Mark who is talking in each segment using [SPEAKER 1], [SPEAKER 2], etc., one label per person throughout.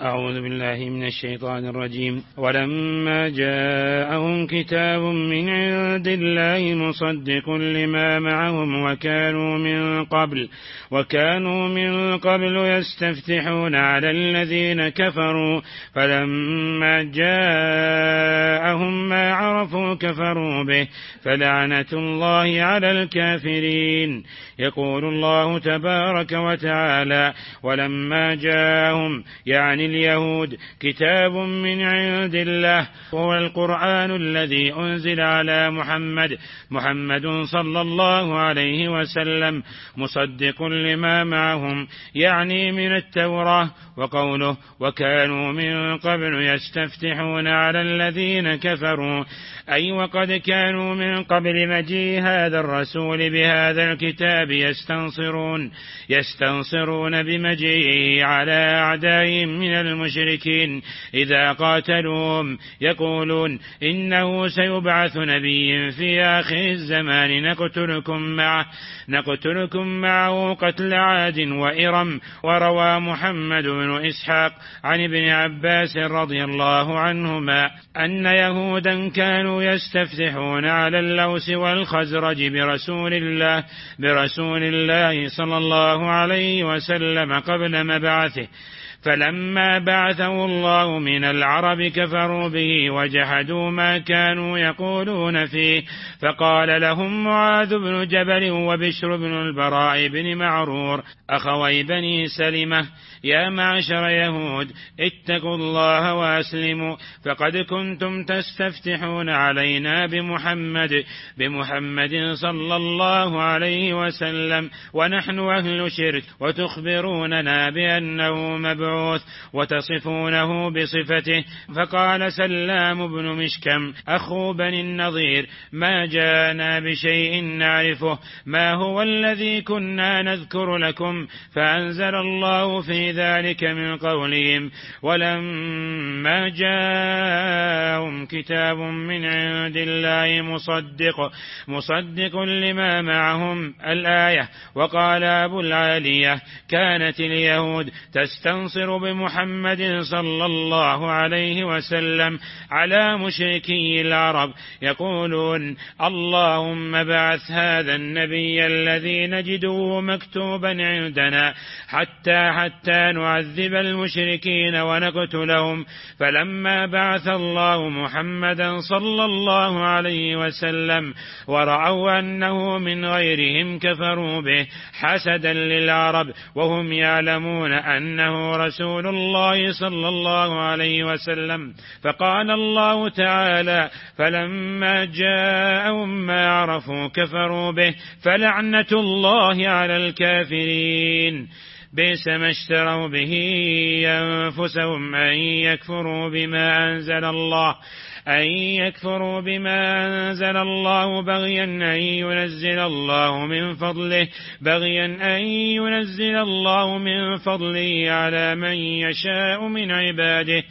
[SPEAKER 1] أعوذ بالله من الشيطان الرجيم. ولما جاءهم كتاب من عند الله مصدق لما معهم وكانوا من قبل يستفتحون على الذين كفروا فلما جاءهم ما عرفوا كفروا به فلعنة الله على الكافرين. يقول الله تبارك وتعالى: ولما جاءهم يعني اليهود كتاب من عند الله وهو القرآن الذي أنزل على محمد صلى الله عليه وسلم مصدق لما معهم يعني من التوراة. وقوله وكانوا من قبل يستفتحون على الذين كفروا أي وقد كانوا من قبل مجيء هذا الرسول بهذا الكتاب يستنصرون بمجيئه على أعدائهم من المشركين إذا قاتلوهم، يقولون إنه سيبعث نبي في آخر الزمان نقتلكم معه قتل عاد وإرم. وروى محمد بن إسحاق عن ابن عباس رضي الله عنهما أن يهودا كانوا يستفتحون على اللوس والخزرج برسول الله صلى الله عليه وسلم قبل مبعثه، فلما بعثه الله من العرب كفروا به وجحدوا ما كانوا يقولون فيه، فقال لهم معاذ بن جبل وبشر بن البراء بن معرور أخوي بني سلمة: يا معشر يهود اتقوا الله وأسلموا، فقد كنتم تستفتحون علينا بمحمد صلى الله عليه وسلم ونحن أهل شرك، وتخبروننا بأنه مبعوث وتصفونه بصفته. فقال سلام بن مشكم أخو بني النضير: ما جاءنا بشيء نعرفه، ما هو الذي كنا نذكر لكم؟ فأنزل الله في ذلك من قولهم: ولما جاءهم كتاب من عند الله مصدق لما معهم الآية. وقال أبو العالية: كانت اليهود تستنصر بمحمد صلى الله عليه وسلم على مشركي العرب، يقولون: اللهم بعث هذا النبي الذي نجده مكتوبا عندنا حتى نعذب المشركين ونقتلهم. فلما بعث الله محمدا صلى الله عليه وسلم ورأوا أنه من غيرهم كفروا به حسدا للعرب وهم يعلمون أنه رسول الله صلى الله عليه وسلم. فقال الله تعالى: فلما جاءهم ما عرفوا كفروا به فلعنة الله على الكافرين. بئس ما اشتروا به أنفسهم أن يكفروا بما أنزل الله بغيا أن ينزل الله من فضله على من يشاء من عباده،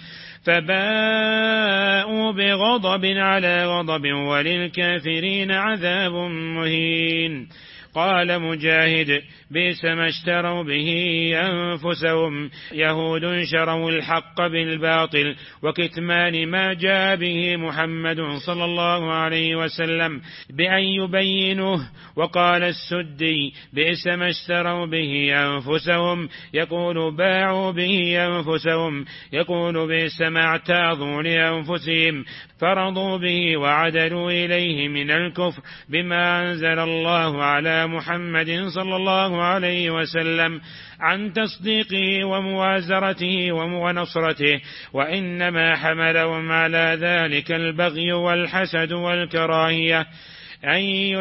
[SPEAKER 1] فباءوا بغضب على غضب وللكافرين عذاب مهين. قال مجاهد: بئس ما اشتروا به أنفسهم. يهود شروا الحق بالباطل وكتمان ما جاء به محمد صلى الله عليه وسلم بأن يبينوه. وقال السدي: بئس ما اشتروا به أنفسهم، يقول باعوا به أنفسهم، يقول بئس ما اعتاضوا لأنفسهم فرضوا به وعدلوا إليه من الكفر بما أنزل الله على محمد صلى الله عليه وسلم عن تصديقه وموازرته ونصرته، وإنما حملهم على ذلك البغي والحسد والكراهية أن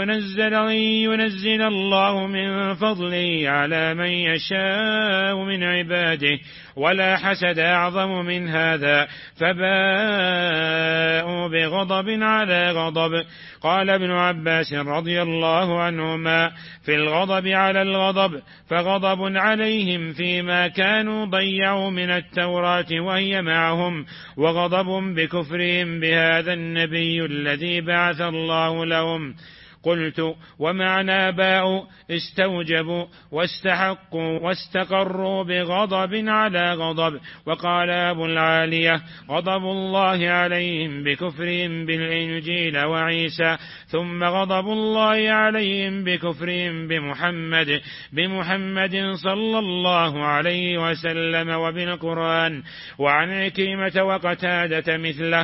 [SPEAKER 1] ينزل الله من فضله على من يشاء من عباده، ولا حسد أعظم من هذا، فباءوا بغضب على غضب. قال ابن عباس رضي الله عنهما: في الغضب على الغضب، فغضب عليهم فيما كانوا ضيعوا من التوراة وهي معهم، وغضب بكفرهم بهذا النبي الذي بعث الله لهم. قلت: ومعنى باء استوجبوا واستحقوا واستقروا بغضب على غضب. وقال أبو العالية: غضب الله عليهم بكفرهم بالإنجيل وعيسى، ثم غضب الله عليهم بكفرهم بمحمد صلى الله عليه وسلم وبالقرآن. وعن عكرمة وقتادة مثله.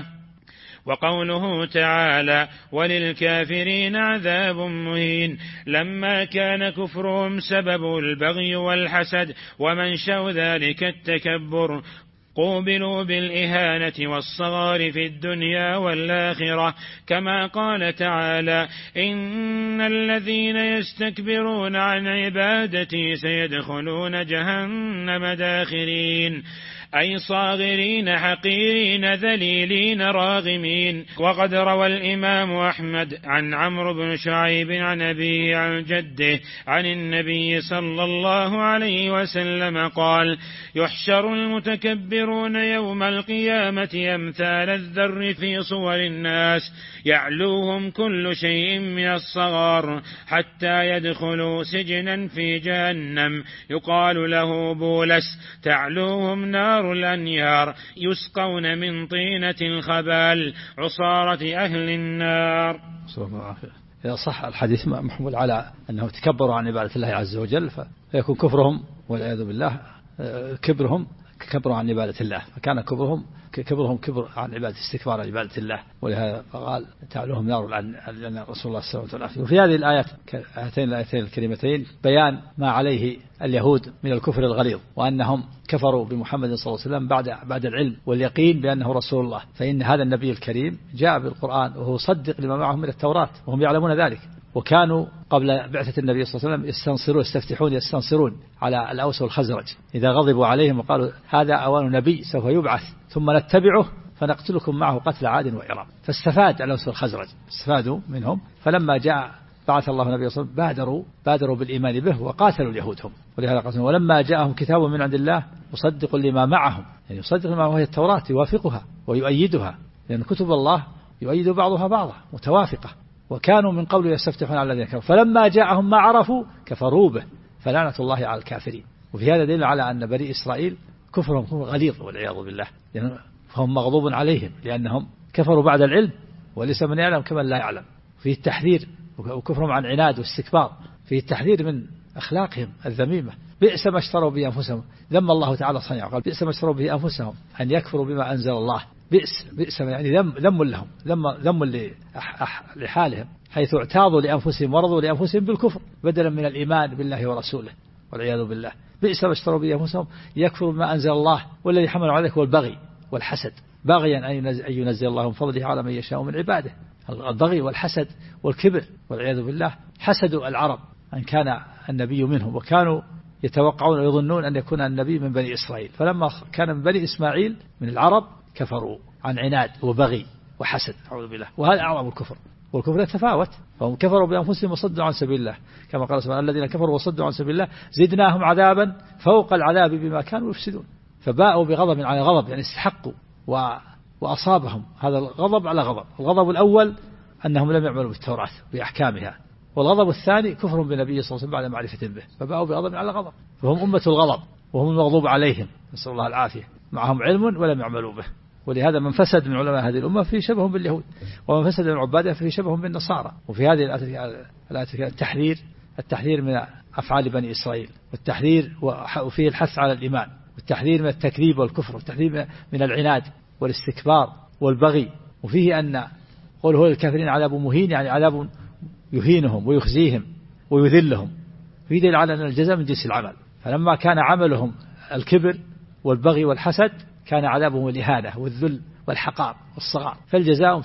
[SPEAKER 1] وقوله تعالى: وللكافرين عذاب مهين، لما كان كفرهم سبب البغي والحسد ومنشأ ذلك التكبر، قوبلوا بالإهانة والصغار في الدنيا والآخرة، كما قال تعالى: إن الذين يستكبرون عن عبادتي سيدخلون جهنم داخرين، أي صاغرين حقيرين ذليلين راغمين. وقد روى الإمام أحمد عن عمرو بن شعيب عن أبيه عن جده عن النبي صلى الله عليه وسلم قال: يحشر المتكبرون يوم القيامة أمثال الذر في صور الناس، يعلوهم كل شيء من الصغار حتى يدخلوا سجنا في جهنم يقال له بولس، تعلوهم نار الأنيار، يسقون من طينة الخبال، عصارة أهل النار.
[SPEAKER 2] إذا صح الحديث محمول على أنه تكبروا عن عبادة الله عز وجل، فيكون كفرهم والعياذ بالله كبرهم كبروا عن عبادة الله، فكان كبرهم كبر عن عبادة استكبار عن عبادة الله، ولهذا قال: تعلوهم نار لأن رسول الله صلى الله عليه وسلم. وفي هذه الآيات الآيتين الكريمتين بيان ما عليه اليهود من الكفر الغليظ، وأنهم كفروا بمحمد صلى الله عليه وسلم بعد العلم واليقين بأنه رسول الله، فإن هذا النبي الكريم جاء بالقرآن وهو صدق لما معهم من التوراة وهم يعلمون ذلك. وكانوا قبل بعثة النبي صلى الله عليه وسلم يستنصرون على الأوس والخزرج إذا غضبوا عليهم وقالوا: هذا أوان نبي سوف يبعث ثم نتبعه فنقتلكم معه قتل عاد وإرم. فاستفاد الأوس والخزرج، استفادوا منهم، فلما جاء بعث الله النبي صلى الله عليه وسلم بادروا بالإيمان به وقاتلوا اليهود هم. ولهذا قال: ولما جاءهم كتاب من عند الله مصدق لما معهم، يعني يصدق لما وهي التوراة يوافقها ويؤيدها، لأن كتب الله يؤيد بعضها بعضا متوافقة. وكانوا من قبل يستفتحون على الذين كفروا فلما جاءهم ما عرفوا كفروا به فلعنة الله على الكافرين. وفي هذا دليل على أن بني إسرائيل كفرهم غليظ والعياذ بالله، فهم مغضوب عليهم لأنهم كفروا بعد العلم، وليس من يعلم كمن لا يعلم. فيه التحذير، وكفرهم عن عناد واستكبار، فيه التحذير من أخلاقهم الذميمة. بئس ما اشتروا به أنفسهم، ذم الله تعالى صنيعه، قال: بئس ما اشتروا به أنفسهم أن يكفروا بما أنزل الله. بئس يعني ذم لهم، ذم لحالهم، حيث اعتاضوا لأنفسهم ورضوا لأنفسهم بالكفر بدلا من الإيمان بالله ورسوله والعياذ بالله. بئس ما اشتروا به أنفسهم يكفروا بما أنزل الله، والذي حملوا عليه هو البغي والحسد، بغيا أن ينزل الله من فضله على من يشاء من عباده. البغي والحسد والكبر والعياذ بالله. حسدوا العرب أن كان النبي منهم، وكانوا يتوقعون ويظنون أن يكون النبي من بني إسرائيل، فلما كان من بني إسماعيل من العرب كفروا عن عناد وبغي وحسد، أعوذ بالله. وهذا أعظم الكفر، والكفر يتفاوت، فهم كفروا بأنفسهم وصدوا عن سبيل الله، كما قال سبحانه: الذين كفروا وصدوا عن سبيل الله زدناهم عذابا فوق العذاب بما كانوا يفسدون. فباءوا بغضب على غضب، يعني استحقوا وأصابهم هذا الغضب على غضب. الغضب الأول أنهم لم يعملوا بالتوراة بأحكامها، والغضب الثاني كفر بالنبي صلى الله عليه وسلم بعد معرفة به، فباءوا بغضب على غضب، فهم أمة الغضب وهم المغضوب عليهم، نسأل الله العافية. معهم علم ولم يعملوا به. ولهذا من فسد من علماء هذه الأمة في شبههم باليهود، ومن فسد من عبادها في شبههم بالنصارى. وفي هذه الآية التحذير من أفعال بني إسرائيل، والتحذير وفيه الحث على الإيمان، والتحذير من التكذيب والكفر، والتحذير من العناد والاستكبار والبغي. وفيه أن قوله هو الكافرين عذاب مهين، يعني عذاب يهينهم ويخزيهم ويذلهم. في دليل على أن الجزاء من جنس العمل، فلما كان عملهم الكبر والبغي والحسد كان عذابهم الإهانة والذل والحقار والصغار. فالجزاء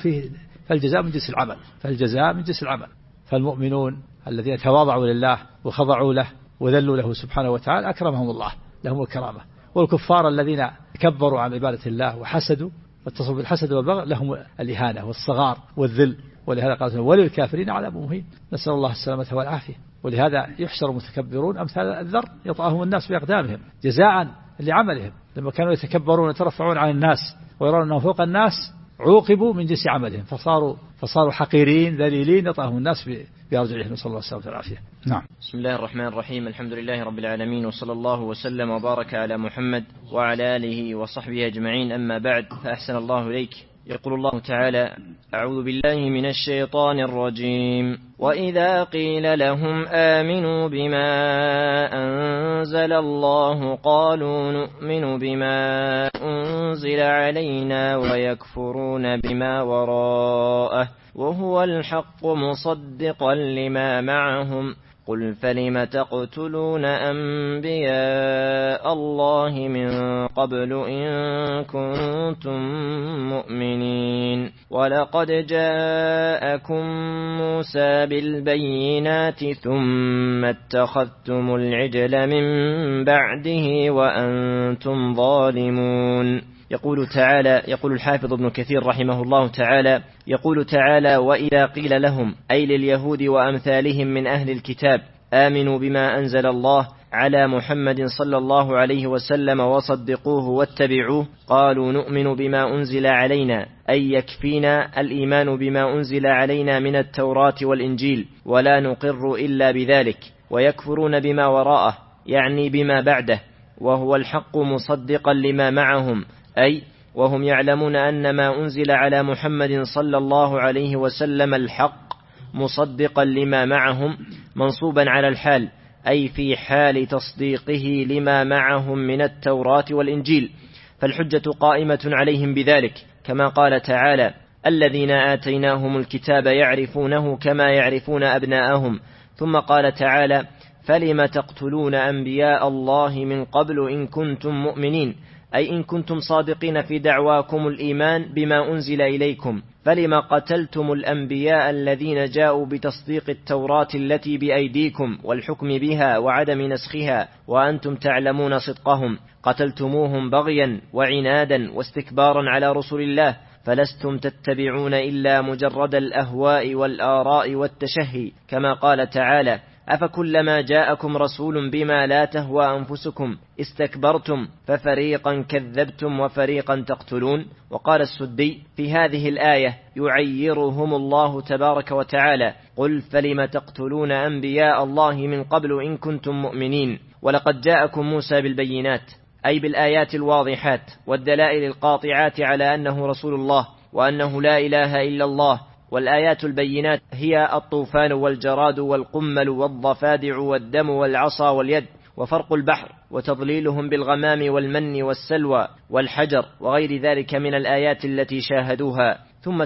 [SPEAKER 2] من جنس العمل، فالجزاء من جنس العمل. فالمؤمنون الذين تواضعوا لله وخضعوا له وذلوا له سبحانه وتعالى أكرمهم الله، لهم الكرامة. والكفار الذين تكبروا عن عبادة الله وحسدوا واتصفوا بالحسد والبغي لهم الإهانة والصغار والذل. ولهذا قال: وللكافرين عذاب مهين، نسأل الله السلامة والعافية. ولهذا يحشر المتكبرون أمثال الذر يطأهم الناس بأقدامهم جزاء لعملهم، لما كانوا يتكبرون ويترفعون عن الناس ويرون أنهم فوق الناس، عوقبوا من جنس عملهم فصاروا حقيرين ذليلين يطأهم الناس بأرجلهم، نسأل الله السلامة والعافية. نعم.
[SPEAKER 3] بسم الله الرحمن الرحيم. الحمد لله رب العالمين، وصلى الله وسلم وبارك على محمد وعلى آله وصحبه أجمعين. أما بعد، فأحسن الله إليك. يقول الله تعالى: أعوذ بالله من الشيطان الرجيم. وإذا قيل لهم آمنوا بما أنزل الله قالوا نؤمن بما أنزل علينا ويكفرون بما وراءه وهو الحق مصدقا لما معهم قل فلم تقتلون أنبياء الله من قبل إن كنتم مؤمنين ولقد جاءكم موسى بالبينات ثم اتخذتم العجل من بعده وأنتم ظالمون. يقول الحافظ ابن كثير رحمه الله تعالى: يقول تعالى: وإذا قيل لهم، أي لليهود وأمثالهم من أهل الكتاب، آمنوا بما أنزل الله على محمد صلى الله عليه وسلم وصدقوه واتبعوه، قالوا نؤمن بما أنزل علينا، أي يكفينا الإيمان بما أنزل علينا من التوراة والإنجيل ولا نقر إلا بذلك. ويكفرون بما وراءه، يعني بما بعده، وهو الحق مصدقا لما معهم، أي وهم يعلمون أن ما أنزل على محمد صلى الله عليه وسلم الحق مصدقا لما معهم، منصوبا على الحال، أي في حال تصديقه لما معهم من التوراة والإنجيل، فالحجة قائمة عليهم بذلك، كما قال تعالى: الذين آتيناهم الكتاب يعرفونه كما يعرفون أبناءهم. ثم قال تعالى: فلم تقتلون أنبياء الله من قبل إن كنتم مؤمنين، أي إن كنتم صادقين في دعواكم الإيمان بما أنزل إليكم، فلما قتلتم الأنبياء الذين جاءوا بتصديق التوراة التي بأيديكم والحكم بها وعدم نسخها وأنتم تعلمون صدقهم، قتلتموهم بغيا وعنادا واستكبارا على رسل الله، فلستم تتبعون إلا مجرد الأهواء والآراء والتشهي، كما قال تعالى: أفكلما جاءكم رسول بما لا تهوى أنفسكم استكبرتم ففريقا كذبتم وفريقا تقتلون. وقال السدي في هذه الآية يعيرهم الله تبارك وتعالى: قل فلم تقتلون أنبياء الله من قبل إن كنتم مؤمنين ولقد جاءكم موسى بالبينات، أي بالآيات الواضحات والدلائل القاطعات على أنه رسول الله وأنه لا إله إلا الله. والآيات البينات هي الطوفان والجراد والقمل والضفادع والدم والعصا واليد وفرق البحر وتضليلهم بالغمام والمن والسلوى والحجر وغير ذلك من الآيات التي شاهدوها. ثم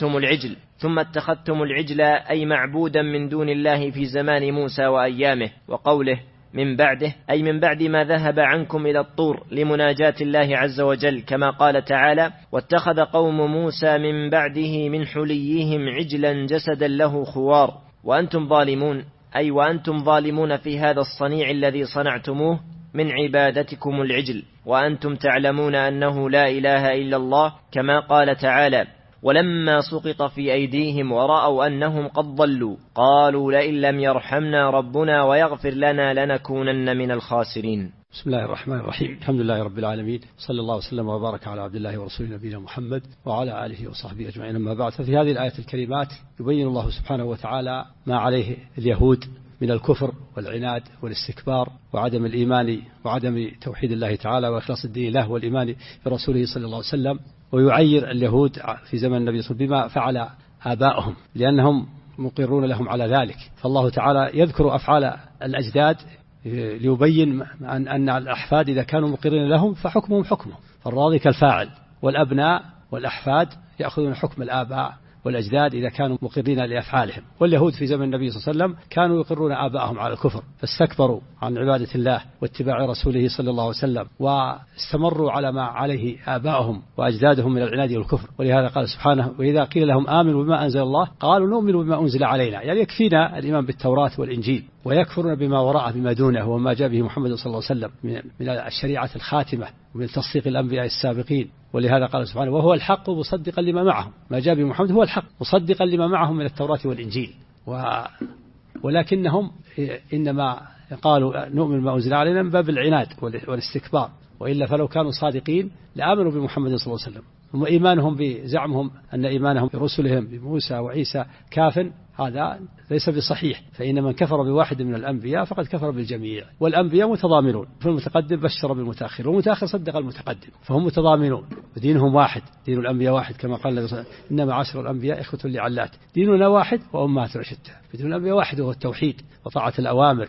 [SPEAKER 3] اتخذتم العجل أي معبودا من دون الله في زمان موسى وأيامه. وقوله من بعده، أي من بعد ما ذهب عنكم إلى الطور لمناجاة الله عز وجل، كما قال تعالى: واتخذ قوم موسى من بعده من حليهم عجلا جسدا له خوار وأنتم ظالمون، أي وأنتم ظالمون في هذا الصنيع الذي صنعتموه من عبادتكم العجل، وأنتم تعلمون أنه لا إله إلا الله، كما قال تعالى: ولما سقط في أيديهم ورأوا أنهم قد ضلوا قالوا لئن لم يرحمنا ربنا ويغفر لنا لنكونن من الخاسرين.
[SPEAKER 2] بسم الله الرحمن الرحيم. الحمد لله رب العالمين، صلى الله وسلم وبارك على عبد الله ورسوله نبينا محمد وعلى آله وصحبه أجمعين. أما بعد، ففي هذه الآية الكريمات يبين الله سبحانه وتعالى ما عليه اليهود من الكفر والعناد والاستكبار وعدم الإيمان وعدم توحيد الله تعالى وإخلاص الدين له والإيمان برسوله صلى الله عليه وسلم، ويعير اليهود في زمن النبي صلى الله عليه وسلم بما فعل آباؤهم لأنهم مقرون لهم على ذلك. فالله تعالى يذكر أفعال الأجداد ليبين أن الأحفاد إذا كانوا مقرين لهم فحكمهم حكمهم، فالراضي كالفاعل، والأبناء والأحفاد يأخذون حكم الآباء والأجداد إذا كانوا مقرين لأفعالهم. واليهود في زمن النبي صلى الله عليه وسلم كانوا يقرون آباءهم على الكفر فاستكبروا عن عبادة الله واتباع رسوله صلى الله عليه وسلم، واستمروا على ما عليه آباءهم وأجدادهم من العناد والكفر. ولهذا قال سبحانه: وإذا قيل لهم آمنوا بما أنزل الله قالوا نؤمن بما أنزل علينا، يعني يكفينا الإيمان بالتوراة والإنجيل، ويكفرون بما وراءه بما دونه وما جاء به محمد صلى الله عليه وسلم من الشريعة الخاتمة ومن تصديق الأنبياء السابقين. ولهذا قال سبحانه: وهو الحق مصدقا لما معهم، ما جاء به محمد هو الحق مصدقا لما معهم من التوراة والإنجيل. ولكنهم إنما قالوا نؤمن بما أنزل علينا من باب العناد والاستكبار وإلا فلو كانوا صادقين لآمنوا بمحمد صلى الله عليه وسلم. ثم إيمانهم بزعمهم أن إيمانهم برسلهم بموسى وعيسى كاف، هذا ليس بصحيح، فإن من كفر بواحد من الأنبياء فقد كفر بالجميع، والأنبياء متضامنون، فالمتقدم بشر بالمتأخر والمتأخر صدق المتقدم، فهم متضامنون ودينهم واحد، دين الأنبياء واحد كما قال إنما عشر الأنبياء إخوة لعلات، ديننا واحد وأمهاتنا شتى، دين الأنبياء واحد وهو التوحيد وطاعة الأوامر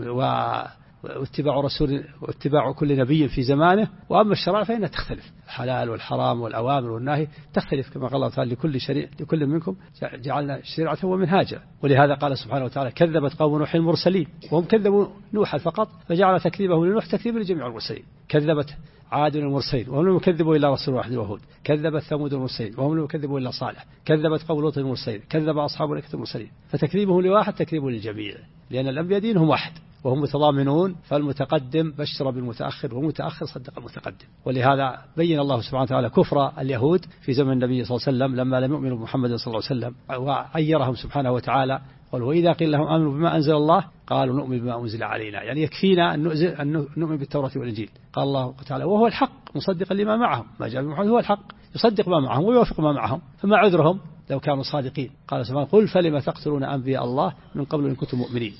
[SPEAKER 2] واتباع كل نبي في زمانه. وأما الشرائع فإنها تختلف، الحلال والحرام والأوامر والنهي تختلف، كما قال الله تعالى لكل منكم جعلنا شريعة ومنهاجا. ولهذا قال سبحانه وتعالى كذبت قوم نوح المرسلين، وهم كذبوا نوحا فقط فجعل تكذيبه لنوح تكذيبا لجميع المرسلين. كذبت عاد المرسلين وهم لم يكذبوا إلا رسول واحد وهود، كذبت ثمود المرسلين وهم لم يكذبوا إلا صالح، كذبت قوم لوط المرسلين، كذب أصحاب الأيكة المرسلين، فتكذيبه لواحد تكذيب للجميع، لأن الأنبياء دينهم واحد وهم متضامنون، فالمتقدم بشر بالمتأخر والمتأخر صدق المتقدم. ولهذا بين الله سبحانه وتعالى كفر اليهود في زمن النبي صلى الله عليه وسلم لما لم يؤمنوا بمحمد صلى الله عليه وسلم، وعيرهم سبحانه وتعالى قال وإذا قيل لهم آمنوا بما أنزل الله قالوا نؤمن بما أنزل علينا، يعني يكفينا أن نؤمن بالتوراة والإنجيل. قال الله تعالى وهو الحق مصدقا لما معهم، ما جاء بمحمد هو الحق يصدق ما معهم ويوافق ما معهم، فما عذرهم لو كانوا صادقين. قال سبحانه قل فلم تقتلون أنبياء الله من قبل إن كنتم مؤمنين.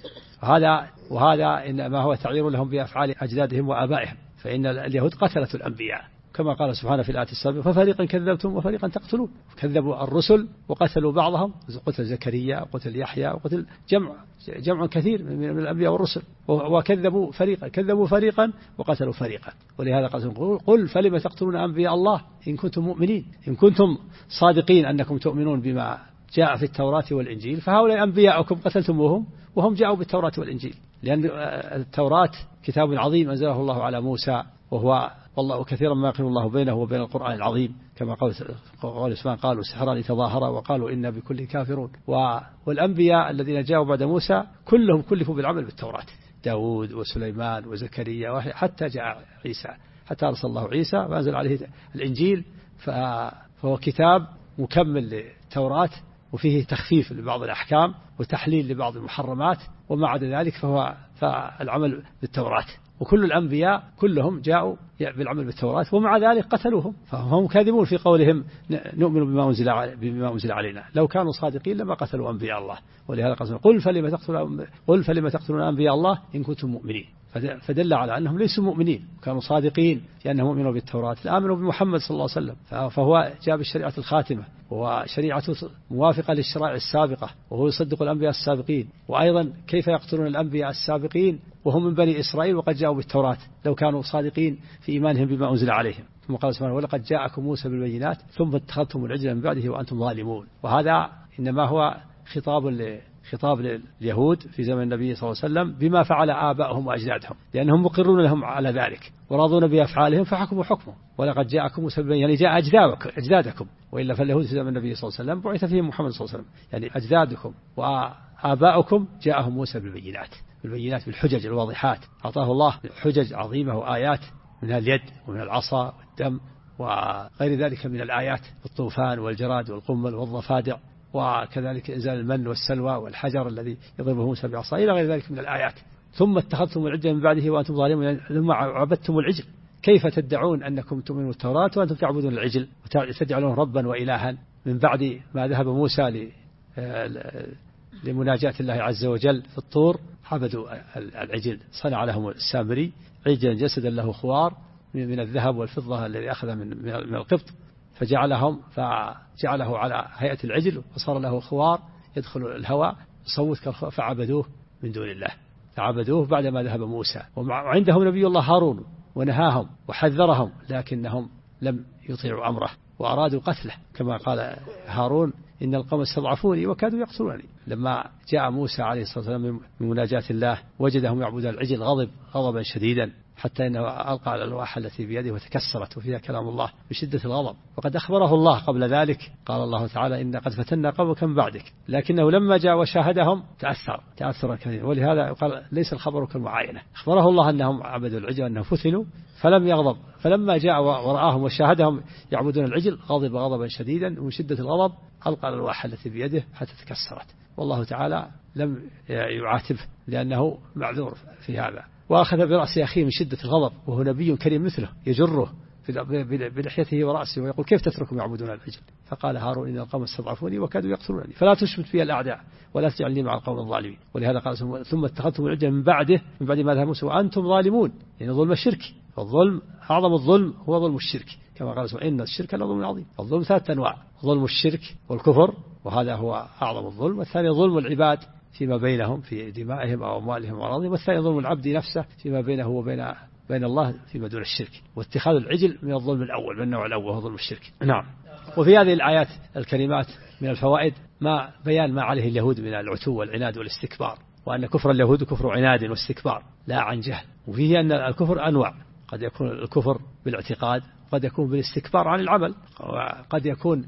[SPEAKER 2] وهذا إنما هو تعيير لهم بأفعال أجدادهم وآبائهم، فإن اليهود قتلت الأنبياء كما قال سبحانه في الآية السابقة ففريقا كذبتم وفريقا تقتلون، كذبوا الرسل وقتلوا بعضهم، قتل زكريا وقتل يحيى وقتل جمع كثير من الأنبياء والرسل، وكذبوا فريقا وقتلوا فريقا. ولهذا قل فلم تقتلون أنبياء الله إن كنتم مؤمنين، إن كنتم صادقين أنكم تؤمنون بما جاء في التوراة والإنجيل فهؤلاء أنبياءكم قتلتموهم وهم جاءوا بالتوراة والإنجيل، لأن التوراة كتاب عظيم أنزله الله على موسى، وهو والله كثيرا ما يقرن الله بينه وبين القرآن العظيم، كما قال سبحانه قالوا سحران تظاهرا وقالوا إنا بكل كافرون. والأنبياء الذين جاءوا بعد موسى كلهم كلفوا بالعمل بالتوراة، داود وسليمان وزكريا حتى جاء عيسى، حتى أرسل الله عيسى وأنزل عليه الإنجيل، فهو كتاب مكمل للتوراة وفيه تخفيف لبعض الأحكام وتحليل لبعض المحرمات، وما عدا ذلك فالعمل بالتوراة. وكل الأنبياء كلهم جاءوا بالعمل بالتوراة ومع ذلك قتلوهم، فهم كاذبون في قولهم نؤمن بما أنزل علينا، لو كانوا صادقين لما قتلوا أنبياء الله. ولهذا قل فلم تقتلون أنبياء الله إن كنتم مؤمنين، فدل على أنهم ليسوا مؤمنين، كانوا صادقين لأنهم مؤمنوا بالتوراة، آمنوا بمحمد صلى الله عليه وسلم، فهو جاء بالشريعة الخاتمة وشريعته موافقة للشرائع السابقة، وهو يصدق الأنبياء السابقين. وأيضا كيف يقتلون الأنبياء السابقين وهم من بني إسرائيل وقد جاءوا بالتوراة لو كانوا صادقين في إيمانهم بما أنزل عليهم. ثم قال سبحانه ولقد جاءكم موسى بالبينات ثم اتخذتم العجل من بعده وأنتم ظالمون. وهذا إنما هو خطاب لليهود في زمن النبي صلى الله عليه وسلم بما فعل آبائهم وأجدادهم، لأنهم مقرون لهم على ذلك وراضون بأفعالهم فحكموا حكمه. ولقد جاءكم موسى بالبينات يعني جاء أجدادكم، وإلا فاليهود في زمن النبي صلى الله عليه وسلم بعث فيهم محمد صلى الله عليه وسلم، يعني أجدادكم وآباؤكم جاءهم موسى بالبينات بالحجج الواضحات، أعطاه الله حجج عظيمة وآيات منها اليد ومن العصا والدم وغير ذلك من الآيات، الطوفان والجراد والقمل والضفادع، وكذلك إنزال المن والسلوى والحجر الذي يضربه موسى بعصاه إلى غير ذلك من الآيات. ثم اتخذتم العجل من بعده وأنتم ظالمون، ثم عبدتم العجل. كيف تدعون أنكم تؤمنون بالتوراة وأنتم تعبدون العجل وتجعلون ربا وإلها من بعد ما ذهب موسى لمناجاة الله عز وجل في الطور؟ عبدوا العجل، صنع لهم السامري عجلا جسدا له خوار من الذهب والفضة الذي أخذ من القبط، فجعله على هيئة العجل وصار له خوار يدخل الهواء يصوت فعبدوه من دون الله، فعبدوه بعدما ذهب موسى. وعندهم نبي الله هارون ونهاهم وحذرهم لكنهم لم يطيعوا أمره وأرادوا قتله، كما قال هارون إن القوم استضعفوني وكادوا يقتلونني. لما جاء موسى عليه الصلاة والسلام من مناجاة الله وجدهم يعبدون العجل غضبا شديدا، حتى إنه ألقى على الألواح التي بيده وتكسرت وفيها كلام الله بشدة الغضب. وقد أخبره الله قبل ذلك، قال الله تعالى إن قد فتنا قومك من بعدك، لكنه لما جاء وشاهدهم تأثر كثيرا. ولهذا قال ليس الخبر كالمعاينة، أخبره الله أنهم عبدوا العجل وأنهم فتنوا فلم يغضب، فلما جاء ورآهم وشاهدهم يعبدون العجل غضب غضبا شديدا، ومن شدة الغضب ألقى الألواح التي بيده حتى تكسرت. والله تعالى لم يعاتبه لأنه معذور في هذا. وأخذ برأس أخيه من شدة الغضب وهو نبي كريم مثله يجره بلحيته ورأسه ويقول كيف تتركهم يعبدون العجل؟ فقال هارون إن القوم استضعفوني وكادوا يقتلونني فلا تشمت في الأعداء ولا تجعلني مع القوم الظالمين. ولهذا قال ثم اتخذتم العجل من بعد ما ذهب موسى وأنتم ظالمون، يعني ظلم الشرك. الظلم أعظم الظلم هو ظلم الشرك، كما قال سبحانه إن الشرك لظلم عظيم. الظلم 3 أنواع: ظلم الشرك والكفر وهذا هو أعظم الظلم، والثاني ظلم العباد فيما بينهم في دمائهم أو أموالهم وأراضيهم، والثاني ظلم العبد نفسه فيما بينه وبين الله فيما دون الشرك. واتخاذ العجل من الظلم الأول، من النوع الأول هو ظلم الشرك. نعم. وفي هذه الآيات الكريمات من الفوائد بيان ما عليه اليهود من العتو والعناد والاستكبار، وأن كفر اليهود كفر عناد واستكبار لا عن جهل. وفيه أن الكفر أنواع، قد يكون الكفر بالاعتقاد، قد يكون بالاستكبار عن العمل، قد يكون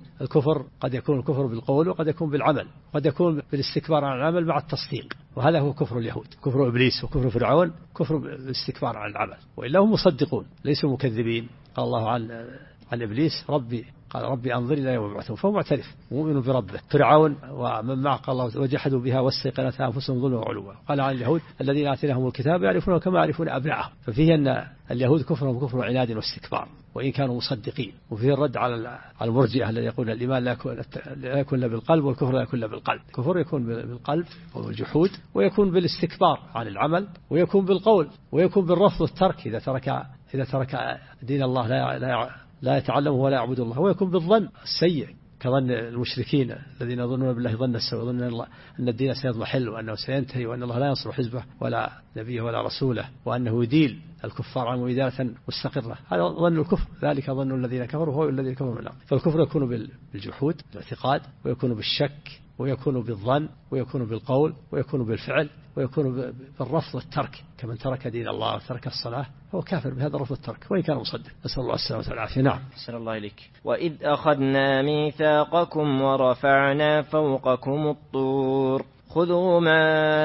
[SPEAKER 2] الكفر بالقول، وقد يكون بالعمل، قد يكون بالاستكبار عن العمل مع التصديق. وهذا هو كفر اليهود، كفر إبليس وكفر فرعون، كفر بالاستكبار عن العمل، وإلا هم مصدقون ليسوا مكذبين. قال الله عن إبليس قال ربي أنظر إلى يوم يبعثون، فهو معترف مؤمن بربه. فرعون ومن معه قال الله وجحدوا بها واستيقنتها أنفسهم ظلما وعلوا. قال عن اليهود الذين آتيناهم الكتاب يعرفونه كما يعرفون أبناءهم. ففيه أن اليهود كفرهم كفر عناد واستكبار وإن كانوا مصدقين. وفيه الرد على المرجئة الذين يقول الإيمان لا يكون إلا بالقلب والكفر لا يكون إلا بالقلب. الكفر يكون بالقلب والجحود، ويكون بالاستكبار عن العمل، ويكون بالقول، ويكون بالرفض والترك إذا ترك دين الله لا يتعلم ولا يعبد الله، ويكون بالظن السيء كظن المشركين الذين يظنون بالله ظن السوء، يظنون أن الدين سيضمحل وأنه سينتهي وأن الله لا ينصر حزبه ولا نبيه ولا رسوله، وأنه يديل الكفار عنه إدالة مستقرة. هذا ظن الكفر، ذلك ظن الذين كفروا هو الذي كفروا من الأرض. فالكفر يكون بالجحود بالاعتقاد، ويكون بالشك، ويكون بالظن، ويكون بالقول، ويكون بالفعل، ويكون بالرفض والترك، كمن ترك دين الله وترك الصلاة هو كافر بهذا الرفض والترك وإن كان مصدق. أسأل الله السلامة والعافية. نعم.
[SPEAKER 3] أسأل الله إليك. وإذ أخذنا ميثاقكم ورفعنا فوقكم الطور خذوا ما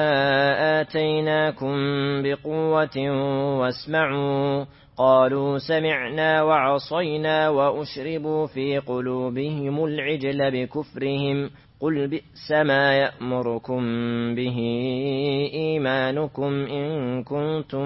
[SPEAKER 3] آتيناكم بقوة واسمعوا قالوا سمعنا وعصينا وأشربوا في قلوبهم العجل بكفرهم قل بئس ما يأمركم به إيمانكم إن كنتم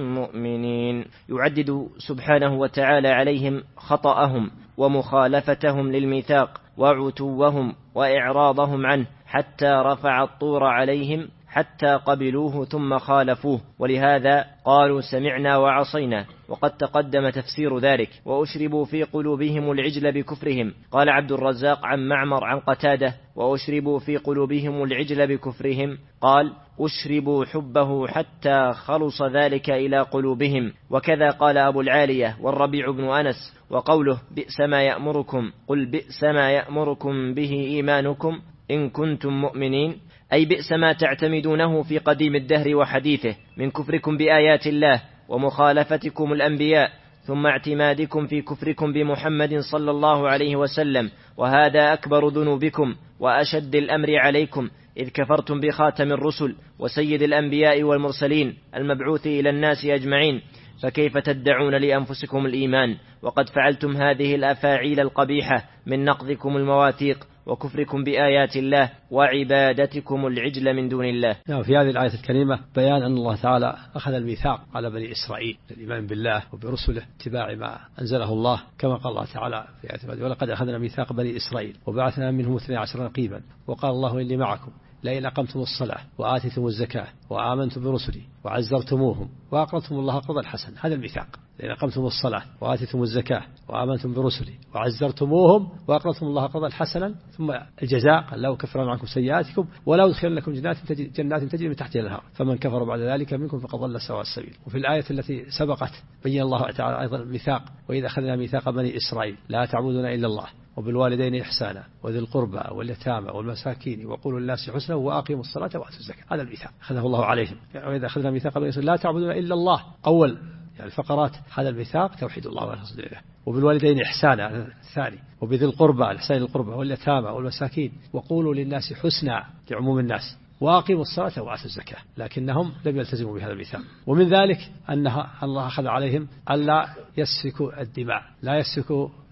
[SPEAKER 3] مؤمنين. يعدد سبحانه وتعالى عليهم خطأهم ومخالفتهم للميثاق وعتوهم وإعراضهم عنه حتى رفع الطور عليهم حتى قبلوه ثم خالفوه، ولهذا قالوا سمعنا وعصينا. وقد تقدم تفسير ذلك. وأشربوا في قلوبهم العجل بكفرهم. قال عبد الرزاق عن معمر عن قتادة وأشربوا في قلوبهم العجل بكفرهم قال أشربوا حبه حتى خلص ذلك إلى قلوبهم. وكذا قال أبو العالية والربيع بن أنس. وقوله بئس ما يأمركم قل بئس ما يأمركم به إيمانكم إن كنتم مؤمنين، أي بئس ما تعتمدونه في قديم الدهر وحديثه من كفركم بآيات الله ومخالفتكم الأنبياء، ثم اعتمادكم في كفركم بمحمد صلى الله عليه وسلم، وهذا أكبر ذنوبكم وأشد الأمر عليكم، إذ كفرتم بخاتم الرسل وسيد الأنبياء والمرسلين المبعوث إلى الناس أجمعين، فكيف تدعون لأنفسكم الإيمان وقد فعلتم هذه الأفاعيل القبيحة من نقضكم المواثيق وكفركم بآيات الله وعبادتكم العجل من دون الله.
[SPEAKER 2] في هذه الآية الكريمة بيان أن الله تعالى أخذ الميثاق على بني إسرائيل الإيمان بالله وبرسله اتباع ما أنزله الله، كما قال الله تعالى في آية ولقد أخذنا ميثاق بني إسرائيل وبعثنا منهم 12 نقيبا وقال الله إني معكم لئن أقمتم الصلاة وآتيتم الزكاة وآمنتم برسلي وعزرتموهم وأقرضتم الله قرضا حسنا. هذا الميثاق. لئن أقمتم الصلاة وآتيتم الزكاة وآمنتم برسلي وعزرتموهم وأقرضتم الله قرضا حسنا، ثم الجزاء قال لا أكفرن عنكم سيئاتكم ولا أدخلنكم جنات تجري من تحتها الأنهار فمن كفر بعد ذلك منكم فقد ضل سواء السبيل. وفي الآية التي سبقت بين الله تعالى أيضا الميثاق وإذا أخذنا ميثاق بني إسرائيل لا تعبدون إلا الله وبالوالدين إحسانا وذي القربى واليتامى والمساكين وقولوا للناس حسنا وأقيموا الصلاة وآتوا الزكاة. هذا الميثاق أخذه الله عليهم. وإذا أخذنا ميثاق بني إسرائيل لا تعبدون إلا الله، أول الفقرات هذا الميثاق توحيد الله والحمد لله. وبالوالدين إحسانا الثاني، وبذي القربى الإحسان للقربى واليتامى والمساكين وقولوا للناس حسنا لعموم الناس وأقيموا الصلاة وآتوا الزكاة، لكنهم لم يلتزموا بهذا الميثاق. ومن ذلك أن الله أخذ عليهم ألا يسفكوا الدماء، لا يسفكوا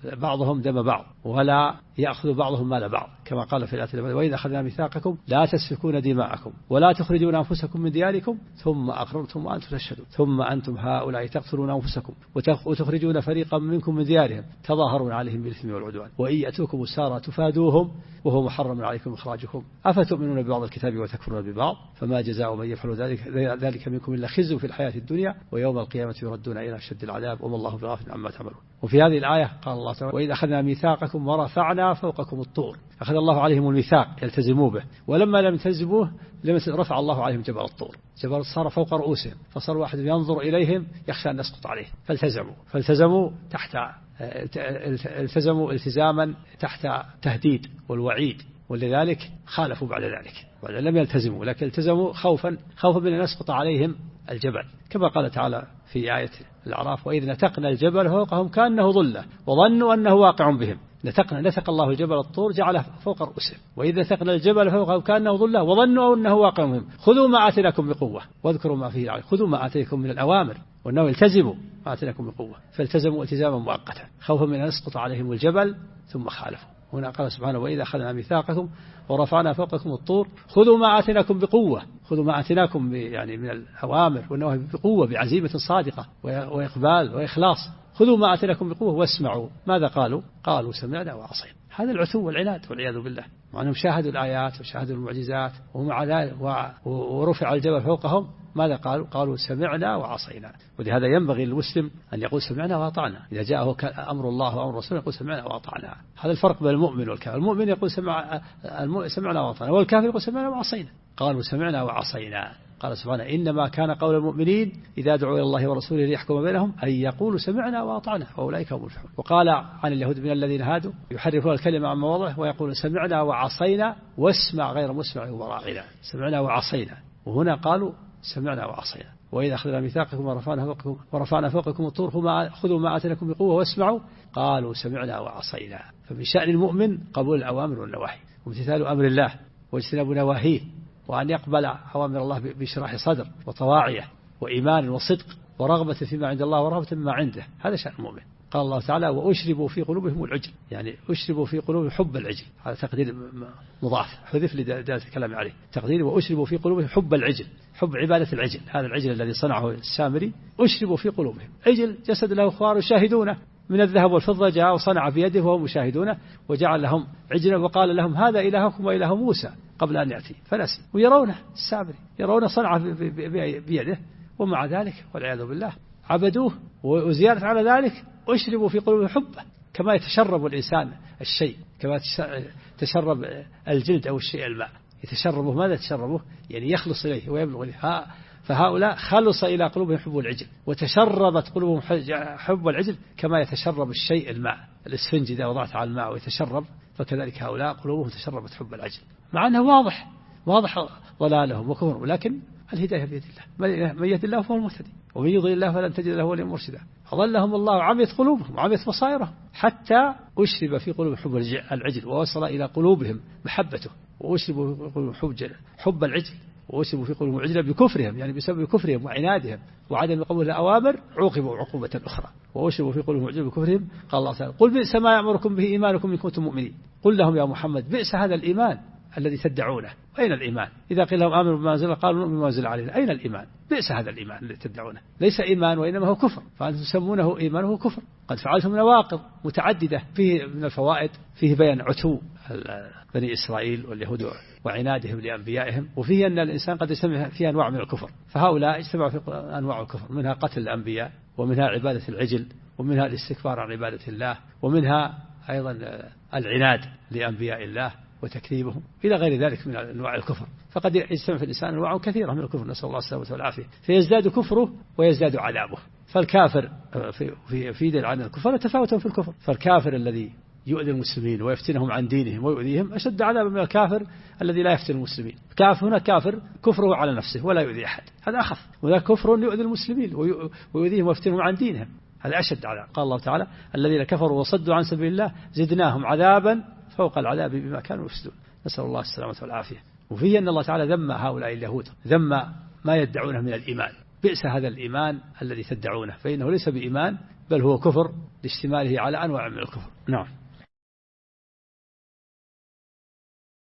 [SPEAKER 2] بعضهم دم بعض ولا يأخذ بعضهم مال بعض، كما قال في الآية: وإذا أخذنا ميثاقكم لا تسفكون دماءكم ولا تخرجون أنفسكم من دياركم ثم أقررتم وأنتم تشهدون ثم أنتم هؤلاء تقتلون أنفسكم وتخرجون فريقا منكم من ديارهم تظاهرون عليهم بالإثم والعدوان وإن يأتوكم أسارى تفادوهم وهو محرم عليكم إخراجكم أفتؤمنون ببعض الكتاب وتكفرون ببعض فما جزاء من يفعل ذلك منكم إلا خزي في الحياة الدنيا ويوم القيامة يردون إلى أشد العذاب وما الله بغافل عما تعملون. وفي هذه الآية قال الله تعالى: وإذا أخذنا ميثاقكم ورفعنا فوقكم الطور. أخذ الله عليهم الميثاق يلتزموا به، ولما لم يلتزموه رفع الله عليهم جبل الطور. جبل صار فوق رؤوسهم، فصار واحد ينظر إليهم يخشى أن يسقط عليه، فالتزموا التزموا التزاما تحت تهديد والوعيد، ولذلك خالفوا بعد ذلك لم يلتزموا، لكن التزموا خوفا من أن يسقط عليهم الجبل، كما قال تعالى في آية الأعراف: وإذ نتقنا الجبل فوقهم كأنه ظلة وظنوا أنه واقع بهم. نتق الله الجبل الطور جعله فوق رؤوسهم، وإذ نتقنا الجبل فوقهم كأنه ظلة وظنوا أنه واقع بهم خذوا ما آتيناكم بقوة واذكروا ما فيه لعلكم. خذوا ما آتيكم من الأوامر، وأنه التزموا ما آتيناكم بقوة، فالتزموا التزاما مؤقتا خوفا من أن يسقط عليهم الجبل ثم خالفوا. هنا قال سبحانه: وإذا أخذنا ميثاقكم ورفعنا فوقكم الطور خذوا ما آتيناكم بقوة. خذوا ما آتيناكم يعني من الأوامر والنواهي بقوة، بعزيمة صادقة وإقبال وإخلاص. خذوا ما آتيناكم بقوة واسمعوا. ماذا قالوا سمعنا وعصينا. هذا العتو والعناد والعياذ بالله، مع أنهم شاهدوا الآيات وشاهدوا المعجزات، ومع ذلك ورفع الجبل فوقهم ماذا قالوا سمعنا وعصينا. ولهذا ينبغي للمسلم أن يقول سمعنا وأطعنا إذا جاءه أمر الله وأمر رسوله، يقول سمعنا وأطعنا. هذا الفرق بين المؤمن والكافر. المؤمن يقول سمعنا وأطعنا، والكافر يقول سمعنا وعصينا. قالوا سمعنا وعصينا. قال سبحانه: إنما كان قول المؤمنين إذا دعوا إلى الله ورسوله ليحكم بينهم أن يقولوا سمعنا وأطعنا وأولئك هم المفلحون. وقال عن اليهود: من الذين هادوا يحرفون الكلمة عن مواضعه ويقولون سمعنا وعصينا واسمع غير مسمع وراعنا. سمعنا وعصينا، وهنا قالوا سمعنا وعصينا. وإذا أخذنا ميثاقكم ورفعنا فوقكم الطور خذوا ما آتيناكم بقوة واسمعوا قالوا سمعنا وعصينا. فمن شأن المؤمن قبول الأوامر والنواهي وامتثال أمر الله واجتناب نواهيه، وأن يقبل أوامر الله بشرح صدر وطواعية وإيمان وصدق ورغبة فيما عند الله ورغبة مما عنده. هذا شأن المؤمن. قال الله تعالى: وأشربوا في قلوبهم العجل، يعني أشربوا في قلوبهم حب العجل. هذا تقدير مضاف حذف لدالة الكلام عليه. تقدير: وأشربوا في قلوبهم حب العجل، حب عبادة العجل. هذا العجل الذي صنعه السامري أشربوا في قلوبهم. عجل جسد له خوار يشاهدونه من الذهب والفضة، جاء وصنع بيده وهم يشاهدونه، وجعل لهم عجلا وقال لهم هذا إلهكم وإله موسى قبل أن يأتي فنسي. ويرونه السامري يرون صنعه بيده، ومع ذلك والعياذ بالله عبدوه. وزيادة على ذلك أشربوا في قلوبهم حبه، كما يتشرب الإنسان الشيء، كما تشرب الجلد أو الشيء الماء يتشربه. ماذا يتشربه؟ يعني يخلص إليه ويبلغ إليه. فهؤلاء خلص إلى قلوبهم حب العجل، وتشربت قلوبهم حب العجل كما يتشرب الشيء الماء. الإسفنج إذا وضعت على الماء ويتشرب، فكذلك هؤلاء قلوبهم تشربت حب العجل، مع أنه واضح ضلالهم وكفرهم، ولكن الهداية بيد الله. من يهد الله فهو المهتدي، ومن يضلل الله فلن تجد له وليا مرشدا. فضلهم الله وعميت قلوبهم وعميت بصائرهم، حتى أشرب في قلوبهم حب العجل ووصل إلى قلوبهم محبته. وأشربوا في قلوبهم حب العجل، وأشربوا في قلوبهم عجلا بكفرهم، يعني بسبب كفرهم وعنادهم وعدم قبول الأوامر عوقبوا عقوبة أخرى. وأشربوا في قلوبهم عجلا بكفرهم. قال الله تعالى: قل بئس ما يأمركم به إيمانكم إن كنتم مؤمنين. قل لهم يا محمد: بئس هذا الإيمان الذي تدعونه. أين الإيمان؟ إذا قيل لهم آمنوا بما أنزل قالوا نؤمن بما أنزل علينا. أين الإيمان؟ بئس هذا الإيمان الذي تدعونه. ليس إيمان وإنما هو كفر، فأنتم تسمونه إيمان وهو كفر. قد فعلتم نواقض متعددة. فيه من الفوائد فيه بيان عتو بني إسرائيل واليهود وعنادهم لأنبيائهم، وفيه أن الإنسان قد يسمى فيه أنواع من الكفر. فهؤلاء اجتمعوا في أنواع الكفر، منها قتل الأنبياء، ومنها عبادة العجل، ومنها الاستكبار عن عبادة الله، ومنها أيضا العناد لأنبياء الله وتكذيبهم، إلى غير ذلك من أنواع الكفر. فقد يجتمع في الإنسان أنواع كثيرة من الكفر، نسأل الله السلامة والعافية، فيزداد كفره ويزداد عذابه. فالكافر في دل عن الكفر تفاوتهم في الكفر. فالكافر الذي يؤذي المسلمين ويفتنهم عن دينهم ويؤذيهم أشد عذابا من الكافر الذي لا يفتن المسلمين. هنا كافر كفره على نفسه ولا يؤذي أحد، هذا أخف. وذاك كفر يؤذي المسلمين ويؤذيهم ويفتنهم عن دينهم، هذا أشد عذاب. قال الله تعالى: الذين كفروا وصدوا عن سبيل الله زدناهم عذابا فوق العذاب بما كانوا يفسدون. نسأل الله السلامة والعافية. وفيه أن الله تعالى ذم هؤلاء اليهود، ذم ما يدعونه من الإيمان. بئس هذا الإيمان الذي تدعونه، فإنه ليس بإيمان بل هو كفر لاشتماله على أنواع من الكفر. نعم.